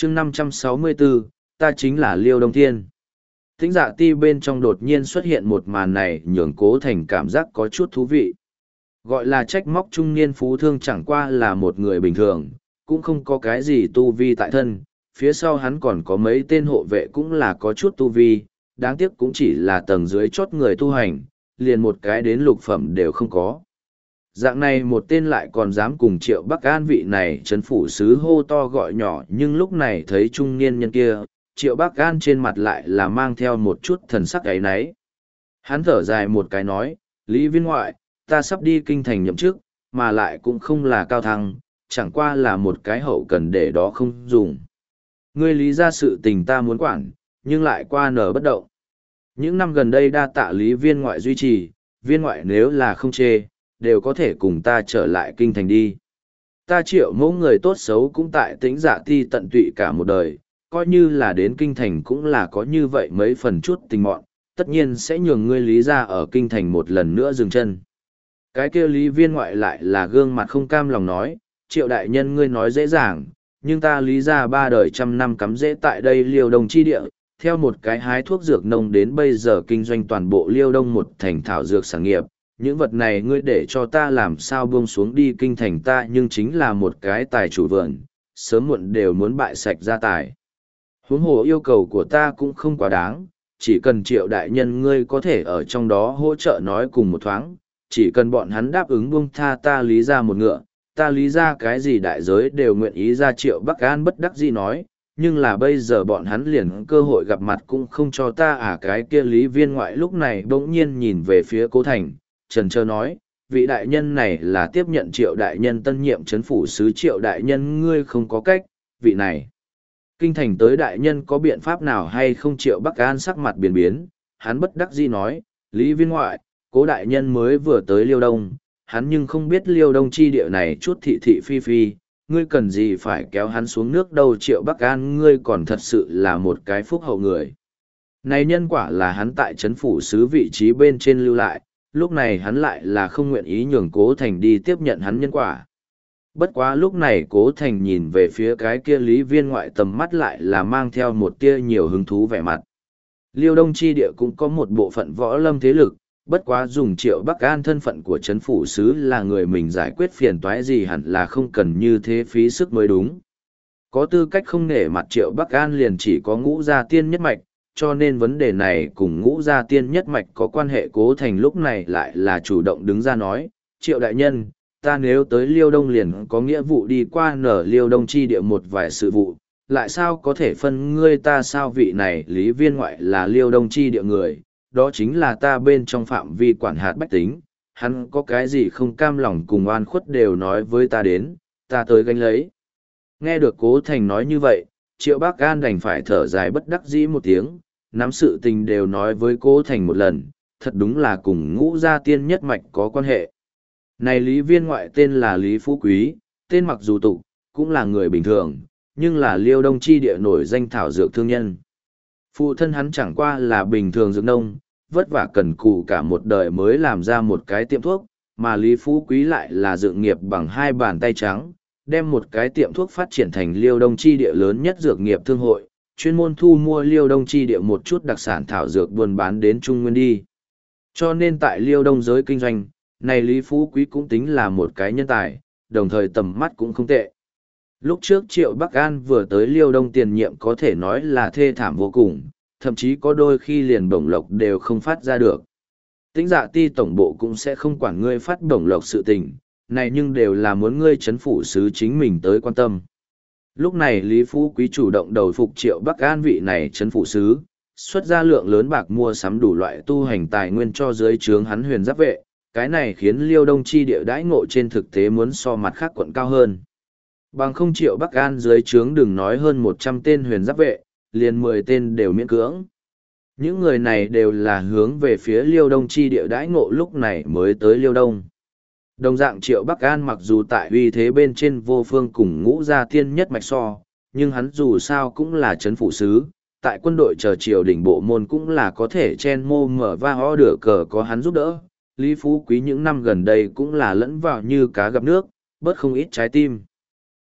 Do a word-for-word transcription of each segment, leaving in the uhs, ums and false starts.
chương năm trăm sáu mươi bốn, ta chính là Liêu Đông Thiên. Tĩnh Dạ Ti bên trong đột nhiên xuất hiện một màn này nhường Cố Thành cảm giác có chút thú vị. Gọi là trách móc trung niên phú thương chẳng qua là một người bình thường, cũng không có cái gì tu vi tại thân, phía sau hắn còn có mấy tên hộ vệ cũng là có chút tu vi, đáng tiếc cũng chỉ là tầng dưới chốt người tu hành, liền một cái đến lục phẩm đều không có. Dạng này một tên lại còn dám cùng Triệu Bắc An vị này chấn phủ sứ hô to gọi nhỏ, nhưng lúc này thấy trung niên nhân kia, Triệu Bắc An trên mặt lại là mang theo một chút thần sắc ấy nấy. Hắn thở dài một cái nói, Lý Viên ngoại, ta sắp đi kinh thành nhậm chức, mà lại cũng không là cao thăng, chẳng qua là một cái hậu cần để đó không dùng. Ngươi lý ra sự tình ta muốn quản, nhưng lại qua nở bất động. Những năm gần đây đa tạ Lý Viên ngoại duy trì, viên ngoại nếu là không chê, đều có thể cùng ta trở lại kinh thành đi. Ta Triệu mẫu người tốt xấu cũng tại Tĩnh Dạ Ti tận tụy cả một đời, coi như là đến kinh thành cũng là có như vậy mấy phần chút tình mọn, tất nhiên sẽ nhường ngươi lý ra ở kinh thành một lần nữa dừng chân. Cái kia Lý Viên ngoại lại là gương mặt không cam lòng nói, Triệu đại nhân ngươi nói dễ dàng, nhưng ta lý ra ba đời trăm năm cắm rễ tại đây Liêu Đông chi địa, theo một cái hái thuốc dược nông đến bây giờ kinh doanh toàn bộ Liêu Đông một thành thảo dược sản nghiệp, những vật này ngươi để cho ta làm sao buông xuống đi kinh thành ta nhưng chính là một cái tài chủ vườn, sớm muộn đều muốn bại sạch gia tài. Huống hồ yêu cầu của ta cũng không quá đáng, chỉ cần Triệu đại nhân ngươi có thể ở trong đó hỗ trợ nói cùng một thoáng, chỉ cần bọn hắn đáp ứng buông tha ta lý ra một ngựa, ta lý ra cái gì đại giới đều nguyện ý ra. Triệu Bắc An bất đắc dĩ nói, nhưng là bây giờ bọn hắn liền cơ hội gặp mặt cũng không cho ta à. Cái kia Lý Viên ngoại lúc này bỗng nhiên nhìn về phía Cố Thành, trần trơ nói, vị đại nhân này là tiếp nhận Triệu đại nhân tân nhiệm chấn phủ sứ. Triệu đại nhân ngươi không có cách, vị này kinh thành tới đại nhân có biện pháp nào hay không? Triệu Bắc An sắc mặt biến biến, hắn bất đắc dĩ nói, Lý Viên ngoại, Cố đại nhân mới vừa tới Liêu Đông, hắn nhưng không biết Liêu Đông chi địa này chút thị thị phi phi, ngươi cần gì phải kéo hắn xuống nước đâu. Triệu Bắc An ngươi còn thật sự là một cái phúc hậu người. Này nhân quả là hắn tại chấn phủ sứ vị trí bên trên lưu lại, lúc này hắn lại là không nguyện ý nhường Cố Thành đi tiếp nhận hắn nhân quả. Bất quá lúc này Cố Thành nhìn về phía cái kia Lý Viên ngoại tầm mắt lại là mang theo một tia nhiều hứng thú vẻ mặt. Liêu Đông chi địa cũng có một bộ phận võ lâm thế lực, bất quá dùng Triệu Bắc An thân phận của chấn phủ sứ là người mình giải quyết phiền toái gì hẳn là không cần như thế phí sức mới đúng. Có tư cách không nể mặt Triệu Bắc An liền chỉ có Ngũ Gia Tiên nhất mạch, cho nên vấn đề này cùng Ngũ Gia Tiên nhất mạch có quan hệ. Cố Thành lúc này lại là chủ động đứng ra nói, Triệu đại nhân, ta nếu tới Liêu Đông liền có nghĩa vụ đi qua nở Liêu Đông chi địa một vài sự vụ, lại sao có thể phân ngươi ta sao? Vị này Lý Viên ngoại là Liêu Đông chi địa người, đó chính là ta bên trong phạm vi quản hạt bách tính, hắn có cái gì không cam lòng cùng oan khuất đều nói với ta đến, ta tới gánh lấy. Nghe được Cố Thành nói như vậy, Triệu Bắc An đành phải thở dài bất đắc dĩ một tiếng, nắm sự tình đều nói với Cố Thành một lần, thật đúng là cùng Ngũ Gia Tiên nhất mạch có quan hệ. Này Lý Viên ngoại tên là Lý Phú Quý, tên mặc dù tục, cũng là người bình thường, nhưng là Liêu Đông chi địa nổi danh thảo dược thương nhân. Phụ thân hắn chẳng qua là bình thường dược nông, vất vả cần cù cả một đời mới làm ra một cái tiệm thuốc, mà Lý Phú Quý lại là dự nghiệp bằng hai bàn tay trắng, đem một cái tiệm thuốc phát triển thành Liêu Đông chi địa lớn nhất dược nghiệp thương hội, chuyên môn thu mua Liêu Đông chi địa một chút đặc sản thảo dược buôn bán đến Trung Nguyên đi. Cho nên tại Liêu Đông giới kinh doanh, này Lý Phú Quý cũng tính là một cái nhân tài, đồng thời tầm mắt cũng không tệ. Lúc trước Triệu Bắc An vừa tới Liêu Đông tiền nhiệm có thể nói là thê thảm vô cùng, thậm chí có đôi khi liền bổng lộc đều không phát ra được. Tĩnh Dạ Ti tổng bộ cũng sẽ không quản ngươi phát bổng lộc sự tình, này nhưng đều là muốn ngươi chấn phủ sứ chính mình tới quan tâm. Lúc này Lý Phú Quý chủ động đầu phục Triệu Bắc An vị này chấn phủ sứ, xuất ra lượng lớn bạc mua sắm đủ loại tu hành tài nguyên cho dưới trướng hắn huyền giáp vệ, cái này khiến Liêu Đông chi địa đãi ngộ trên thực tế muốn so mặt khác quận cao hơn. Bằng không Triệu Bắc An dưới trướng đừng nói hơn một trăm tên huyền giáp vệ, liền mười tên đều miễn cưỡng. Những người này đều là hướng về phía Liêu Đông chi địa đãi ngộ lúc này mới tới Liêu Đông. Đồng dạng Triệu Bắc An mặc dù tại uy thế bên trên vô phương cùng Ngũ Gia Tiên nhất mạch so, nhưng hắn dù sao cũng là chấn phủ sứ, tại quân đội chờ triều đỉnh bộ môn cũng là có thể chen mô mở va ho đửa cờ có hắn giúp đỡ. Lý Phú Quý những năm gần đây cũng là lẫn vào như cá gặp nước, bớt không ít trái tim.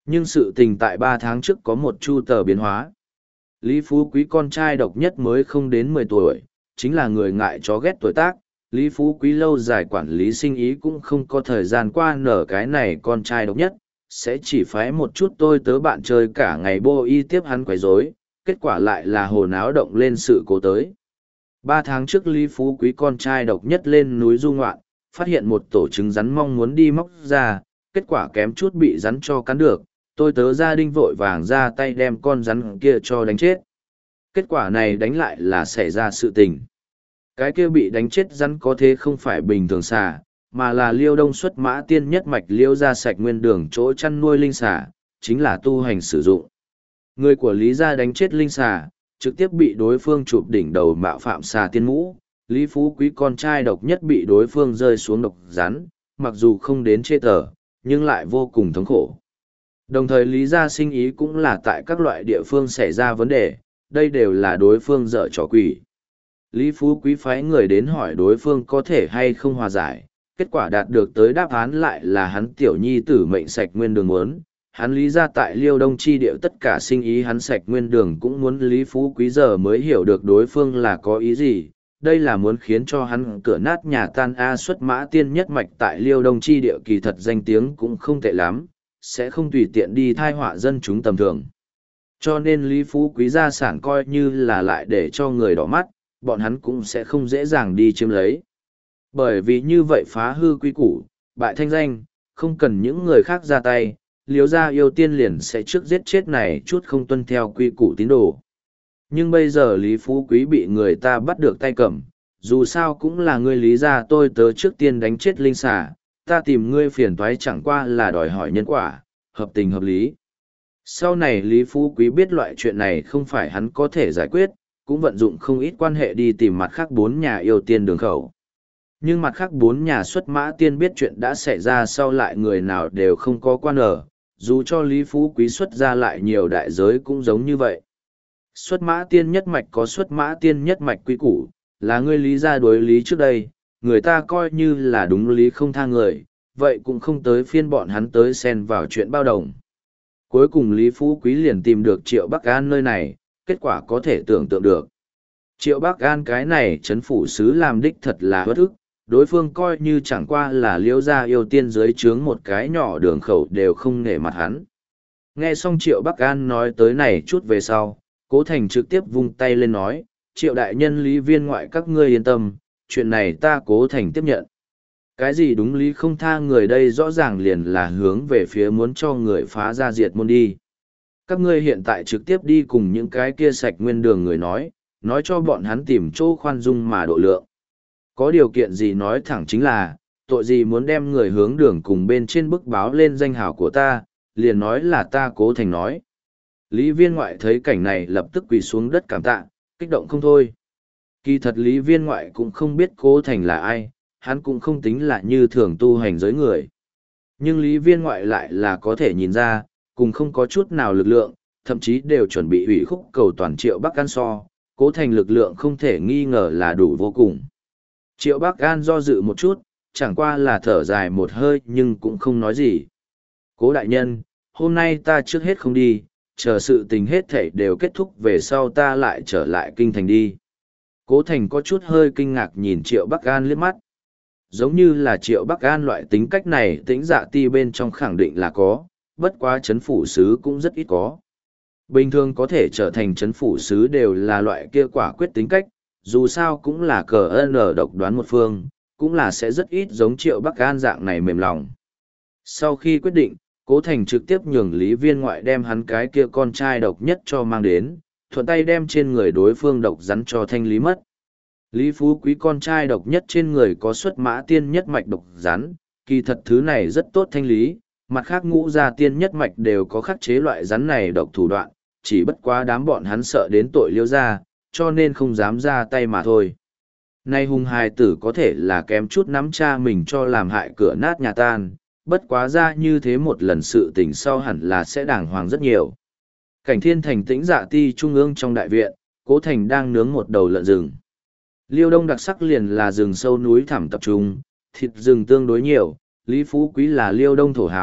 Nhưng sự tình tại ba tháng trước có một chu tờ biến hóa. Lý Phú Quý con trai độc nhất mới không đến mười tuổi, chính là người ngại chó ghét tuổi tác. Lý Phú Quý lâu dài quản lý sinh ý cũng không có thời gian qua nở cái này con trai độc nhất, sẽ chỉ phái một chút tôi tớ bạn chơi cả ngày bô y tiếp hắn quấy rối, kết quả lại là hồ náo động lên sự cố tới. Ba tháng trước Lý Phú Quý con trai độc nhất lên núi du ngoạn, phát hiện một tổ trứng rắn mong muốn đi móc ra, kết quả kém chút bị rắn cho cắn được, tôi tớ gia đình vội vàng ra tay đem con rắn kia cho đánh chết. Kết quả này đánh lại là xảy ra sự tình. Cái kia bị đánh chết rắn có thế không phải bình thường xà, mà là Liêu Đông xuất mã tiên nhất mạch Liêu ra sạch nguyên đường chỗ chăn nuôi linh xà, chính là tu hành sử dụng. Người của Lý gia đánh chết linh xà, trực tiếp bị đối phương chụp đỉnh đầu mạo phạm xà tiên mũ. Lý Phú Quý con trai độc nhất bị đối phương rơi xuống độc rắn, mặc dù không đến chê tờ, nhưng lại vô cùng thống khổ. Đồng thời Lý gia sinh ý cũng là tại các loại địa phương xảy ra vấn đề, đây đều là đối phương dở trò quỷ. Lý Phú Quý phái người đến hỏi đối phương có thể hay không hòa giải, kết quả đạt được tới đáp án lại là hắn tiểu nhi tử mệnh sạch nguyên đường muốn. Hắn Lý gia tại Liêu Đông chi điệu tất cả sinh ý hắn sạch nguyên đường cũng muốn Lý Phú Quý giờ mới hiểu được đối phương là có ý gì, đây là muốn khiến cho hắn cửa nát nhà tan A xuất mã tiên nhất mạch tại Liêu Đông chi địa kỳ thật danh tiếng cũng không tệ lắm, sẽ không tùy tiện đi thai họa dân chúng tầm thường. Cho nên Lý Phú Quý gia sản coi như là lại để cho người đỏ mắt, bọn hắn cũng sẽ không dễ dàng đi chiếm lấy. Bởi vì như vậy phá hư quy củ, bại thanh danh, không cần những người khác ra tay, Liêu gia yêu tiên liền sẽ trước giết chết này chút không tuân theo quy củ tín đồ. Nhưng bây giờ Lý Phú Quý bị người ta bắt được tay cầm, dù sao cũng là ngươi Lý gia tôi tớ trước tiên đánh chết linh xà, ta tìm ngươi phiền toái chẳng qua là đòi hỏi nhân quả, hợp tình hợp lý. Sau này Lý Phú Quý biết loại chuyện này không phải hắn có thể giải quyết, cũng vận dụng không ít quan hệ đi tìm mặt khác bốn nhà yêu tiên đường khẩu. Nhưng mặt khác bốn nhà xuất mã tiên biết chuyện đã xảy ra sau lại người nào đều không có quan ở, dù cho Lý Phú Quý xuất ra lại nhiều đại giới cũng giống như vậy. Xuất mã tiên nhất mạch có xuất mã tiên nhất mạch quý củ, là ngươi Lý gia đối lý trước đây, người ta coi như là đúng lý không tha người, vậy cũng không tới phiên bọn hắn tới xen vào chuyện bao đồng. Cuối cùng Lý Phú Quý liền tìm được Triệu Bắc An nơi này, kết quả có thể tưởng tượng được. Triệu Bắc An cái này chấn phủ sứ làm đích thật là bất ức, đối phương coi như chẳng qua là Liêu gia yêu tiên dưới trướng một cái nhỏ đường khẩu đều không nể mặt hắn. Nghe xong Triệu Bắc An nói tới này chút về sau, Cố Thành trực tiếp vung tay lên nói, Triệu đại nhân Lý viên ngoại các ngươi yên tâm, chuyện này ta Cố Thành tiếp nhận. Cái gì đúng lý không tha người đây rõ ràng liền là hướng về phía muốn cho người phá ra diệt môn đi. Các ngươi hiện tại trực tiếp đi cùng những cái kia sạch nguyên đường người nói, nói cho bọn hắn tìm chỗ khoan dung mà độ lượng. Có điều kiện gì nói thẳng chính là, tội gì muốn đem người hướng đường cùng bên trên bức báo lên danh hào của ta, liền nói là ta Cố Thành nói. Lý viên ngoại thấy cảnh này lập tức quỳ xuống đất cảm tạ, kích động không thôi. Kỳ thật Lý viên ngoại cũng không biết Cố Thành là ai, hắn cũng không tính là như thường tu hành giới người. Nhưng Lý viên ngoại lại là có thể nhìn ra, cùng không có chút nào lực lượng, thậm chí đều chuẩn bị hủy khúc cầu toàn Triệu Bắc An so, Cố Thành lực lượng không thể nghi ngờ là đủ vô cùng. Triệu Bắc An do dự một chút, chẳng qua là thở dài một hơi nhưng cũng không nói gì. Cố đại nhân, hôm nay ta trước hết không đi, chờ sự tình hết thảy đều kết thúc về sau ta lại trở lại kinh thành đi. Cố Thành có chút hơi kinh ngạc nhìn Triệu Bắc An liếc mắt. Giống như là Triệu Bắc An loại tính cách này Tĩnh Dạ Ti bên trong khẳng định là có, bất quá chấn phủ sứ cũng rất ít có. Bình thường có thể trở thành chấn phủ sứ đều là loại kia quả quyết tính cách, dù sao cũng là cờ ân ở độc đoán một phương, cũng là sẽ rất ít giống Triệu Bắc An dạng này mềm lòng. Sau khi quyết định, Cố Thành trực tiếp nhường Lý viên ngoại đem hắn cái kia con trai độc nhất cho mang đến, thuận tay đem trên người đối phương độc rắn cho thanh lý mất. Lý Phú Quý con trai độc nhất trên người có xuất mã tiên nhất mạch độc rắn, kỳ thật thứ này rất tốt thanh lý, mặt khác ngũ gia tiên nhất mạch đều có khắc chế loại rắn này độc thủ đoạn, chỉ bất quá đám bọn hắn sợ đến tội Liêu gia, cho nên không dám ra tay mà thôi. Nay hung hài tử có thể là kém chút nắm cha mình cho làm hại cửa nát nhà tan, bất quá ra như thế một lần sự tình sau hẳn là sẽ đàng hoàng rất nhiều. Cảnh Thiên Thành Tĩnh Dạ Ti trung ương trong đại viện, Cố Thành đang nướng một đầu lợn rừng. Liêu Đông đặc sắc liền là rừng sâu núi thẳm tập trung, thịt rừng tương đối nhiều, Lý Phú Quý là Liêu Đông thổ hào,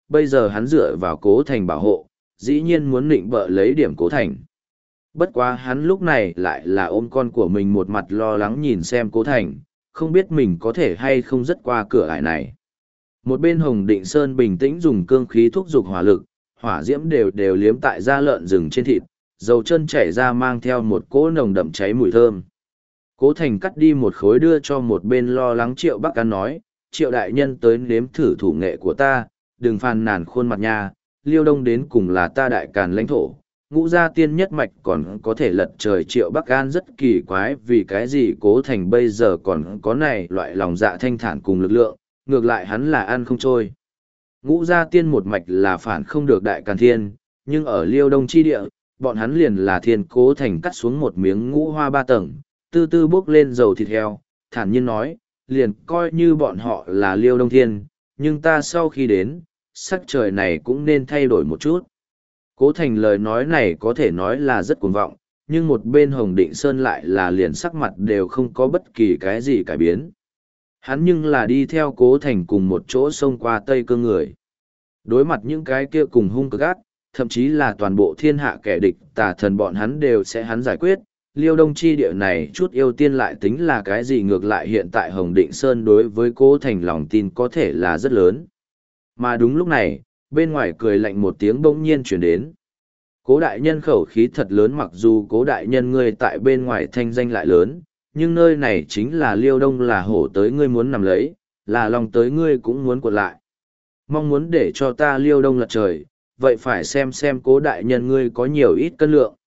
bây giờ hắn dựa vào cố thành bảo hộ, dĩ nhiên muốn nịnh bợ lấy điểm cố thành. Bất quá hắn lúc này lại là ôm con của mình một mặt lo lắng nhìn xem cố thành, không biết mình có thể hay không dứt qua cửa ải này. Một bên Hồng Định Sơn bình tĩnh dùng cương khí thúc giục hỏa lực, hỏa diễm đều đều liếm tại da lợn rừng trên thịt, dầu chân chảy ra mang theo một cỗ nồng đậm cháy mùi thơm. Cố Thành cắt đi một khối đưa cho một bên lo lắng Triệu Bắc An nói, Triệu đại nhân tới nếm thử thủ nghệ của ta, đừng phàn nàn khuôn mặt nha, Liêu Đông đến cùng là ta đại càn lãnh thổ. Ngũ gia tiên nhất mạch còn có thể lật trời. Triệu Bắc An rất kỳ quái vì cái gì Cố Thành bây giờ còn có này loại lòng dạ thanh thản cùng lực lượng, ngược lại hắn là ăn không trôi. Ngũ gia tiên một mạch là phản không được đại càn thiên, nhưng ở Liêu Đông chi địa, bọn hắn liền là thiên. Cố Thành cắt xuống một miếng ngũ hoa ba tầng, tư tư bốc lên dầu thịt heo, thản nhiên nói, liền coi như bọn họ là Liêu Đông thiên, nhưng ta sau khi đến, sắc trời này cũng nên thay đổi một chút. Cố Thành lời nói này có thể nói là rất cuồng vọng, nhưng một bên Hồng Định Sơn lại là liền sắc mặt đều không có bất kỳ cái gì cải biến. Hắn nhưng là đi theo Cố Thành cùng một chỗ xông qua Tây Cương người. Đối mặt những cái kia cùng hung cực ác, thậm chí là toàn bộ thiên hạ kẻ địch tà thần bọn hắn đều sẽ hắn giải quyết. Liêu Đông chi địa này chút yêu tiên lại tính là cái gì, ngược lại hiện tại Hồng Định Sơn đối với Cố Thành lòng tin có thể là rất lớn. Mà đúng lúc này, bên ngoài cười lạnh một tiếng bỗng nhiên chuyển đến. Cố đại nhân khẩu khí thật lớn, mặc dù Cố đại nhân ngươi tại bên ngoài thanh danh lại lớn, nhưng nơi này chính là Liêu Đông, là hổ tới ngươi muốn nằm lấy, là lòng tới ngươi cũng muốn cuộn lại. Mong muốn để cho ta Liêu Đông lật trời, vậy phải xem xem Cố đại nhân ngươi có nhiều ít cân lượng.